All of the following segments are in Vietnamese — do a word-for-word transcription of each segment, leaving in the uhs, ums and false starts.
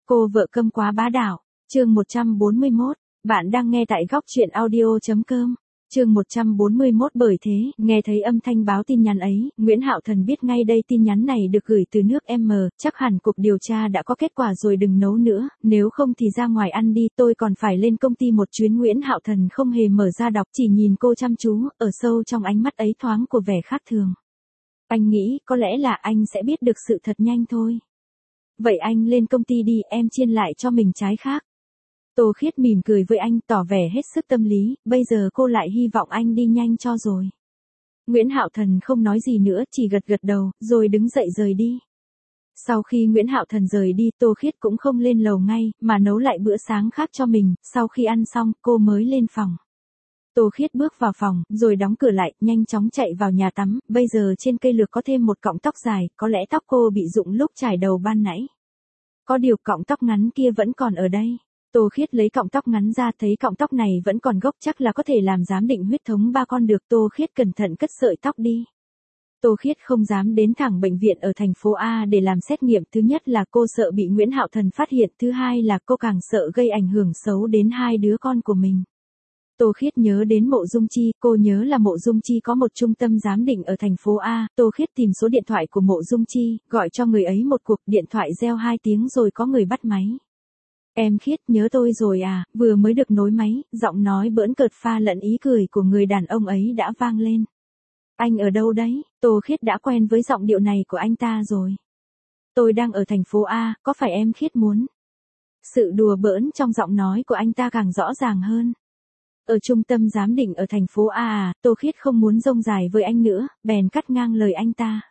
Cô vợ câm quá bá đạo, chương một trăm bốn mươi mốt, bạn đang nghe tại góc truyện audio.com, chương một trăm bốn mươi mốt. Bởi thế, nghe thấy âm thanh báo tin nhắn ấy, Nguyễn Hạo Thần biết ngay đây tin nhắn này được gửi từ nước M, chắc hẳn cục điều tra đã có kết quả rồi, đừng nấu nữa, nếu không thì ra ngoài ăn đi, tôi còn phải lên công ty một chuyến. Nguyễn Hạo Thần không hề mở ra đọc, chỉ nhìn cô chăm chú, ở sâu trong ánh mắt ấy thoáng của vẻ khác thường. Anh nghĩ, có lẽ là anh sẽ biết được sự thật nhanh thôi. Vậy anh lên công ty đi, em chiên lại cho mình trái khác. Tô Khiết mỉm cười với anh, tỏ vẻ hết sức tâm lý, bây giờ cô lại hy vọng anh đi nhanh cho rồi. Nguyễn Hạo Thần không nói gì nữa, chỉ gật gật đầu, rồi đứng dậy rời đi. Sau khi Nguyễn Hạo Thần rời đi, Tô Khiết cũng không lên lầu ngay, mà nấu lại bữa sáng khác cho mình, sau khi ăn xong, cô mới lên phòng. Tô Khiết bước vào phòng, rồi đóng cửa lại, nhanh chóng chạy vào nhà tắm, bây giờ trên cây lược có thêm một cọng tóc dài, có lẽ tóc cô bị rụng lúc chải đầu ban nãy. Có điều cọng tóc ngắn kia vẫn còn ở đây. Tô Khiết lấy cọng tóc ngắn ra, thấy cọng tóc này vẫn còn gốc, chắc là có thể làm giám định huyết thống ba con được. Tô Khiết cẩn thận cất sợi tóc đi. Tô Khiết không dám đến thẳng bệnh viện ở thành phố A để làm xét nghiệm, thứ nhất là cô sợ bị Nguyễn Hạo Thần phát hiện, thứ hai là cô càng sợ gây ảnh hưởng xấu đến hai đứa con của mình. Tô Khiết nhớ đến Mộ Dung Chi, cô nhớ là Mộ Dung Chi có một trung tâm giám định ở thành phố A, Tô Khiết tìm số điện thoại của Mộ Dung Chi, gọi cho người ấy một cuộc, điện thoại reo hai tiếng rồi có người bắt máy. Em Khiết, nhớ tôi rồi à? Vừa mới được nối máy, giọng nói bỡn cợt pha lẫn ý cười của người đàn ông ấy đã vang lên. Anh ở đâu đấy? Tô Khiết đã quen với giọng điệu này của anh ta rồi. Tôi đang ở thành phố A, có phải em Khiết muốn? Sự đùa bỡn trong giọng nói của anh ta càng rõ ràng hơn. Ở trung tâm giám định ở thành phố A à? Tô Khiết không muốn rông dài với anh nữa, bèn cắt ngang lời anh ta.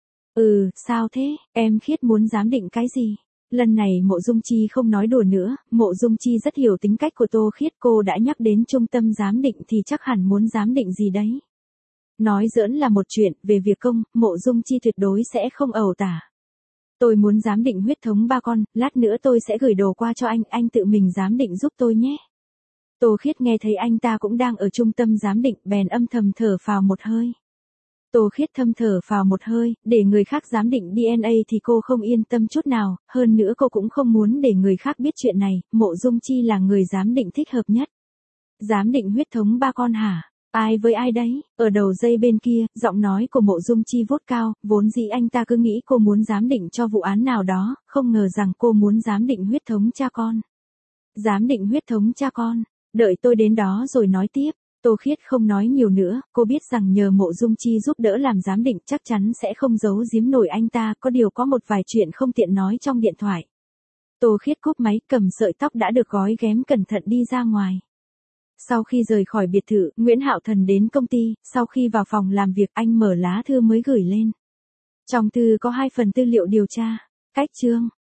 Ừ, sao thế, em Khiết muốn giám định cái gì? Lần này Mộ Dung Chi không nói đùa nữa, Mộ Dung Chi rất hiểu tính cách của Tô Khiết, cô đã nhắc đến trung tâm giám định thì chắc hẳn muốn giám định gì đấy. Nói giỡn là một chuyện, về việc công, Mộ Dung Chi tuyệt đối sẽ không ẩu tả. Tôi muốn giám định huyết thống ba con, lát nữa tôi sẽ gửi đồ qua cho anh, anh tự mình giám định giúp tôi nhé. Tô Khiết nghe thấy anh ta cũng đang ở trung tâm giám định, bèn âm thầm thở phào một hơi. Tô Khiết thâm thở phào một hơi, để người khác giám định đê en a thì cô không yên tâm chút nào, hơn nữa cô cũng không muốn để người khác biết chuyện này, Mộ Dung Chi là người giám định thích hợp nhất. Giám định huyết thống ba con hả? Ai với ai đấy? Ở đầu dây bên kia, giọng nói của Mộ Dung Chi vút cao, vốn dĩ anh ta cứ nghĩ cô muốn giám định cho vụ án nào đó, không ngờ rằng cô muốn giám định huyết thống cha con. Giám định huyết thống cha con, đợi tôi đến đó rồi nói tiếp. Tô Khiết không nói nhiều nữa, cô biết rằng nhờ Mộ Dung Chi giúp đỡ làm giám định chắc chắn sẽ không giấu giếm nổi anh ta, có điều có một vài chuyện không tiện nói trong điện thoại. Tô Khiết cúp máy, cầm sợi tóc đã được gói ghém cẩn thận đi ra ngoài. Sau khi rời khỏi biệt thự, Nguyễn Hạo Thần đến công ty, sau khi vào phòng làm việc anh mở lá thư mới gửi lên. Trong thư có hai phần tư liệu điều tra. Cách chương,